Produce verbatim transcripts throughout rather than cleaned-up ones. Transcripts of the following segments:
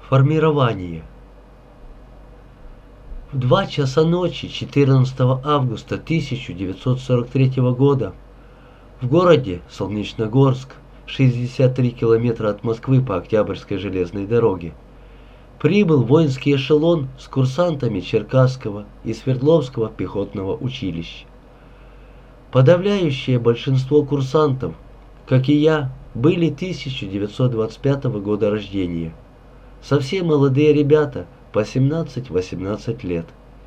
Формирование. В два часа ночи четырнадцатого августа тысяча девятьсот сорок третьего года в городе Солнечногорск, шестьдесят три километра от Москвы по Октябрьской железной дороге, прибыл воинский эшелон с курсантами Черкасского и Свердловского пехотного училища. Подавляющее большинство курсантов, как и я, были тысяча девятьсот двадцать пятого года рождения. Совсем молодые ребята, по семнадцать-восемнадцать лет.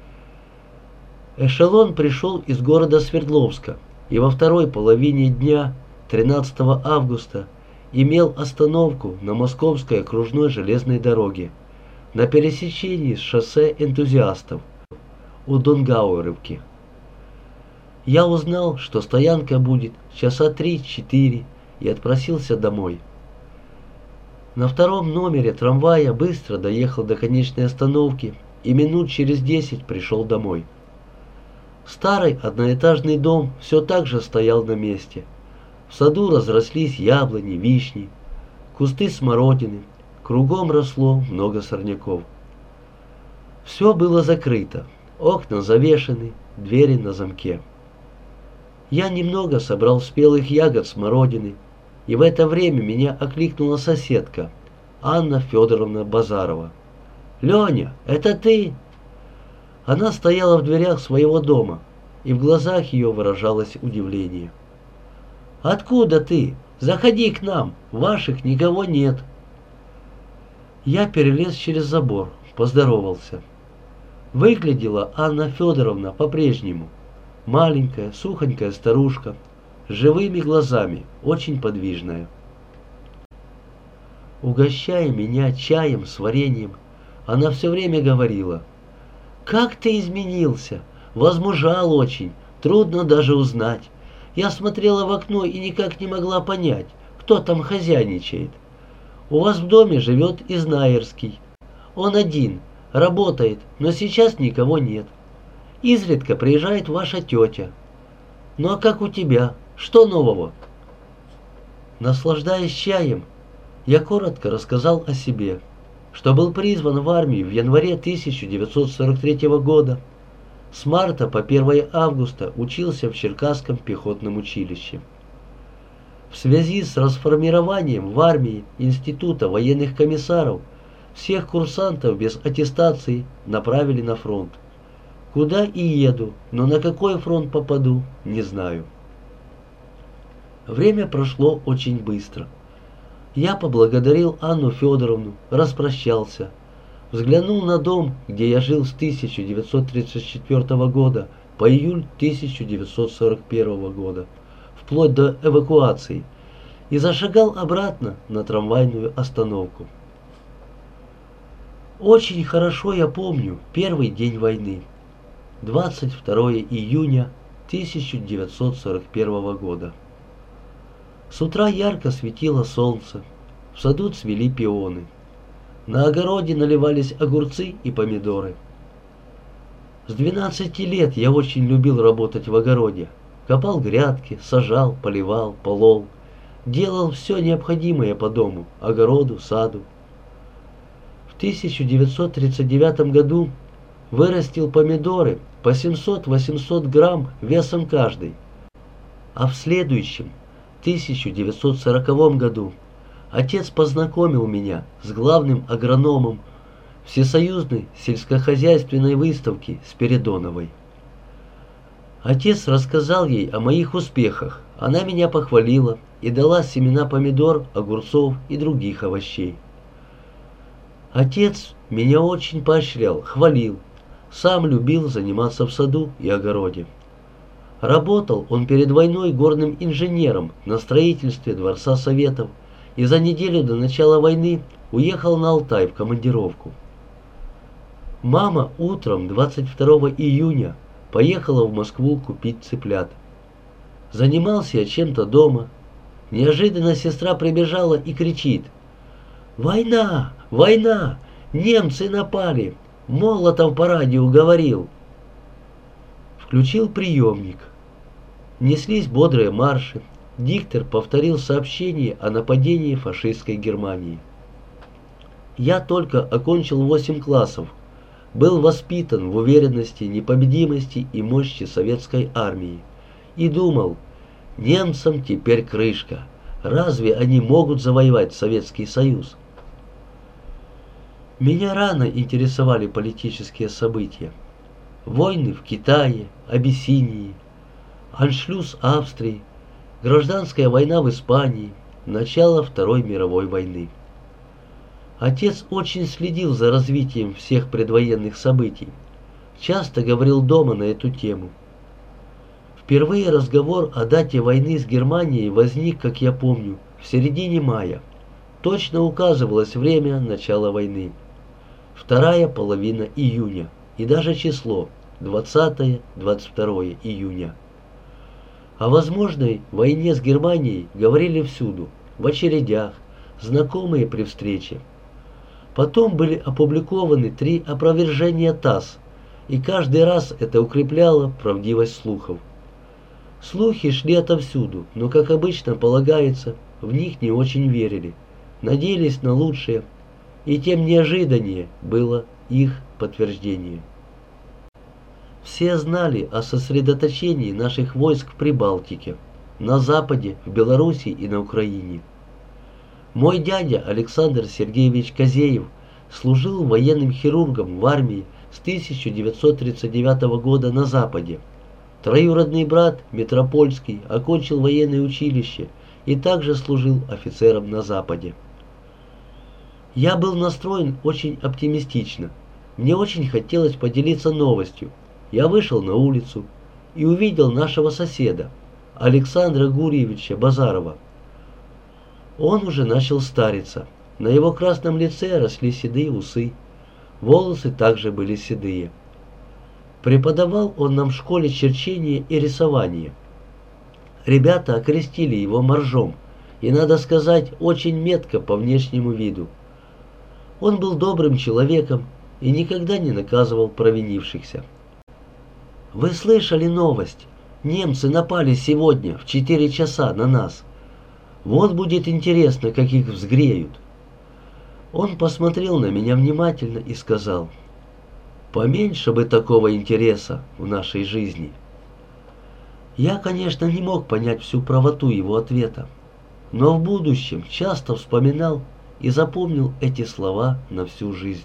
Эшелон пришел из города Свердловска и во второй половине дня тринадцатого августа имел остановку на Московской окружной железной дороге на пересечении с шоссе Энтузиастов у Донгауэровки. Я узнал, что стоянка будет часа три-четыре, и отпросился домой. На втором номере трамвая быстро доехал до конечной остановки и минут через десять пришел домой. Старый одноэтажный дом все так же стоял на месте. В саду разрослись яблони, вишни, кусты смородины, кругом росло много сорняков. Все было закрыто, окна завешены, двери на замке. Я немного собрал спелых ягод смородины, и в это время меня окликнула соседка, Анна Федоровна Базарова. «Леня, это ты?» Она стояла в дверях своего дома, и в глазах ее выражалось удивление. «Откуда ты? Заходи к нам, ваших никого нет». Я перелез через забор, поздоровался. Выглядела Анна Федоровна по-прежнему. Маленькая, сухонькая старушка, с живыми глазами, очень подвижная. Угощая меня чаем с вареньем, она все время говорила: «Как ты изменился! Возмужал очень, трудно даже узнать. Я смотрела в окно и никак не могла понять, кто там хозяйничает. У вас в доме живет Изнаерский. Он один, работает, но сейчас никого нет. Изредка приезжает ваша тетя. Ну а как у тебя? Что нового?» Наслаждаясь чаем, я коротко рассказал о себе, что был призван в армию в январе тысяча девятьсот сорок третьего года. С марта по первое августа учился в Черкасском пехотном училище. В связи с расформированием в армии Института военных комиссаров всех курсантов без аттестации направили на фронт. Куда и еду, но на какой фронт попаду, не знаю. Время прошло очень быстро. Я поблагодарил Анну Федоровну, распрощался, взглянул на дом, где я жил с тысяча девятьсот тридцать четвёртого года по июль тысяча девятьсот сорок первого года, вплоть до эвакуации, и зашагал обратно на трамвайную остановку. Очень хорошо я помню первый день войны, двадцать второе июня тысяча девятьсот сорок первого года. С утра ярко светило солнце, в саду цвели пионы, на огороде наливались огурцы и помидоры. С двенадцати лет я очень любил работать в огороде, копал грядки, сажал, поливал, полол, делал все необходимое по дому, огороду, саду. В тысяча девятьсот тридцать девятом году вырастил помидоры по семьсот-восемьсот грамм весом каждый, а в следующем, тысяча девятьсот сороковом году, отец познакомил меня с главным агрономом Всесоюзной сельскохозяйственной выставки Спиридоновой. Отец рассказал ей о моих успехах, она меня похвалила и дала семена помидор, огурцов и других овощей. Отец меня очень поощрял, хвалил, сам любил заниматься в саду и огороде. Работал он перед войной горным инженером на строительстве Дворца Советов и за неделю до начала войны уехал на Алтай в командировку. Мама утром двадцать второго июня поехала в Москву купить цыплят. Занимался я чем-то дома. Неожиданно сестра прибежала и кричит: «Война! Война! Немцы напали! Молотов по радио говорил!» Включил приемник. Неслись бодрые марши. Диктор повторил сообщение о нападении фашистской Германии. Я только окончил восемь классов, был воспитан в уверенности, непобедимости и мощи советской армии и думал, немцам теперь крышка, разве они могут завоевать Советский Союз? Меня рано интересовали политические события. Войны в Китае, Абиссинии, аншлюз Австрии, гражданская война в Испании, начало Второй мировой войны. Отец очень следил за развитием всех предвоенных событий, часто говорил дома на эту тему. Впервые разговор о дате войны с Германией возник, как я помню, в середине мая. Точно указывалось время начала войны. Вторая половина июня и даже число двадцатое-двадцать второе июня. О возможной войне с Германией говорили всюду, в очередях, знакомые при встрече. Потом были опубликованы три опровержения ТАСС, и каждый раз это укрепляло правдивость слухов. Слухи шли отовсюду, но, как обычно полагается, в них не очень верили, надеялись на лучшее, и тем неожиданнее было их подтверждение. Все знали о сосредоточении наших войск в Прибалтике, на Западе, в Белоруссии и на Украине. Мой дядя Александр Сергеевич Козеев служил военным хирургом в армии с тысяча девятьсот тридцать девятого года на Западе. Троюродный брат Митропольский окончил военное училище и также служил офицером на Западе. Я был настроен очень оптимистично. Мне очень хотелось поделиться новостью. Я вышел на улицу и увидел нашего соседа, Александра Гурьевича Базарова. Он уже начал стариться. На его красном лице росли седые усы. Волосы также были седые. Преподавал он нам в школе черчение и рисование. Ребята окрестили его моржом, и, надо сказать, очень метко по внешнему виду. Он был добрым человеком и никогда не наказывал провинившихся. «Вы слышали новость? Немцы напали сегодня в четыре часа на нас. Вот будет интересно, как их взгреют». Он посмотрел на меня внимательно и сказал: «Поменьше бы такого интереса в нашей жизни». Я, конечно, не мог понять всю правоту его ответа, но в будущем часто вспоминал и запомнил эти слова на всю жизнь.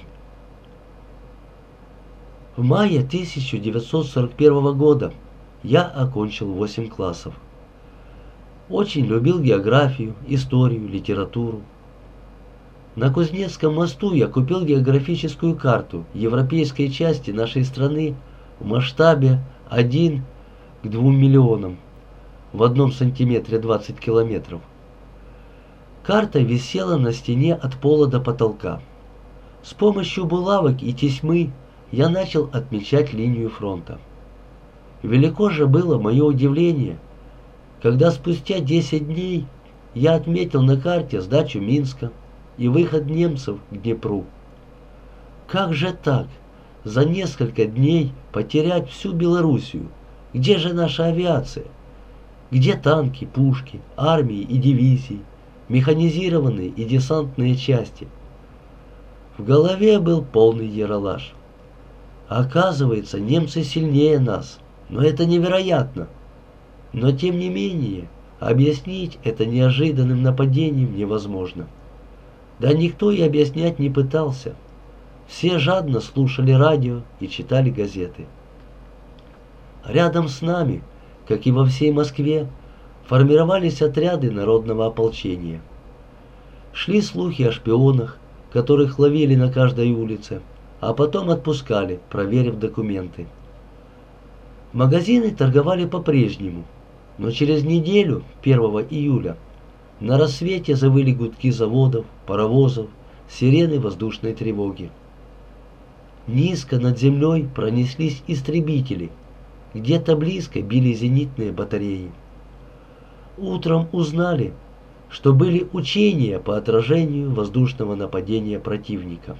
В мае тысяча девятьсот сорок первого года я окончил восемь классов. Очень любил географию, историю, литературу. На Кузнецком мосту я купил географическую карту европейской части нашей страны в масштабе один к двум миллионам, в одном сантиметре двадцать километров. Карта висела на стене от пола до потолка. С помощью булавок и тесьмы я начал отмечать линию фронта. Велико же было мое удивление, когда спустя десять дней я отметил на карте сдачу Минска и выход немцев к Днепру. Как же так? За несколько дней потерять всю Белоруссию? Где же наша авиация? Где танки, пушки, армии и дивизии, механизированные и десантные части? В голове был полный яролаж. Оказывается, немцы сильнее нас, но это невероятно. Но тем не менее, объяснить это неожиданным нападением невозможно. Да никто и объяснять не пытался. Все жадно слушали радио и читали газеты. Рядом с нами, как и во всей Москве, формировались отряды народного ополчения. Шли слухи о шпионах, которых ловили на каждой улице, а потом отпускали, проверив документы. Магазины торговали по-прежнему, но через неделю, первого июля, на рассвете завыли гудки заводов, паровозов, сирены воздушной тревоги. Низко над землей пронеслись истребители, где-то близко били зенитные батареи. Утром узнали, что были учения по отражению воздушного нападения противника.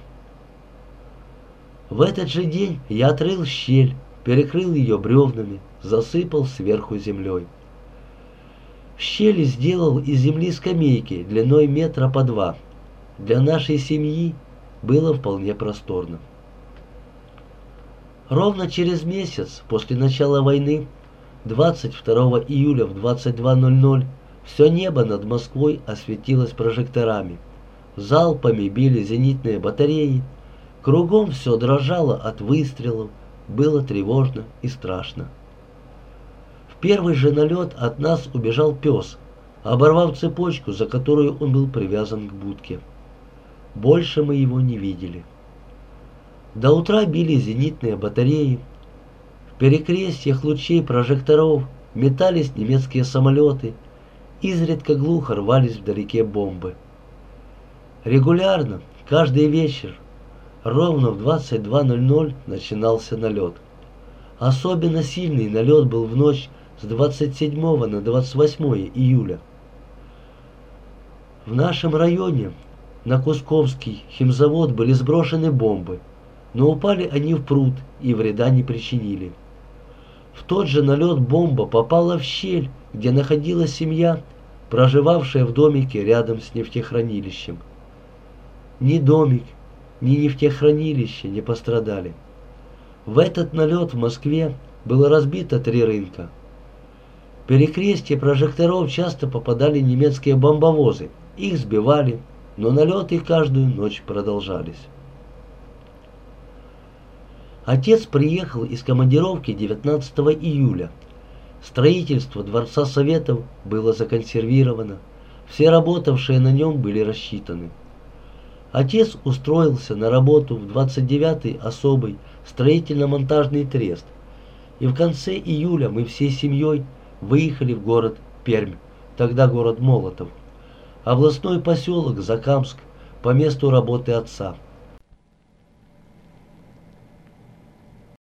В этот же день я отрыл щель, перекрыл ее бревнами, засыпал сверху землей. В щели сделал из земли скамейки длиной метра по два. Для нашей семьи было вполне просторно. Ровно через месяц после начала войны, двадцать второго июля в двадцать два ноль ноль, все небо над Москвой осветилось прожекторами. Залпами били зенитные батареи. Кругом все дрожало от выстрелов. Было тревожно и страшно. В первый же налет от нас убежал пес, оборвав цепочку, за которую он был привязан к будке. Больше мы его не видели. До утра били зенитные батареи. В перекрестьях лучей прожекторов метались немецкие самолеты. Изредка глухо рвались вдалеке бомбы. Регулярно, каждый вечер, ровно в двадцать два ноль ноль начинался налет. Особенно сильный налет был в ночь с двадцать седьмого на двадцать восьмое июля. В нашем районе на Кусковский химзавод были сброшены бомбы, но упали они в пруд и вреда не причинили. В тот же налет бомба попала в щель, где находилась семья, проживавшая в домике рядом с нефтехранилищем. Ни домик, ни нефтехранилище не пострадали. В этот налет в Москве было разбито три рынка. В перекрестье прожекторов часто попадали немецкие бомбовозы. Их сбивали, но налеты каждую ночь продолжались. Отец приехал из командировки девятнадцатого июля. Строительство Дворца Советов было законсервировано. Все работавшие на нем были рассчитаны. Отец устроился на работу в двадцать девятый особый строительно-монтажный трест. И в конце июля мы всей семьей выехали в город Пермь, тогда город Молотов, областной поселок Закамск, по месту работы отца.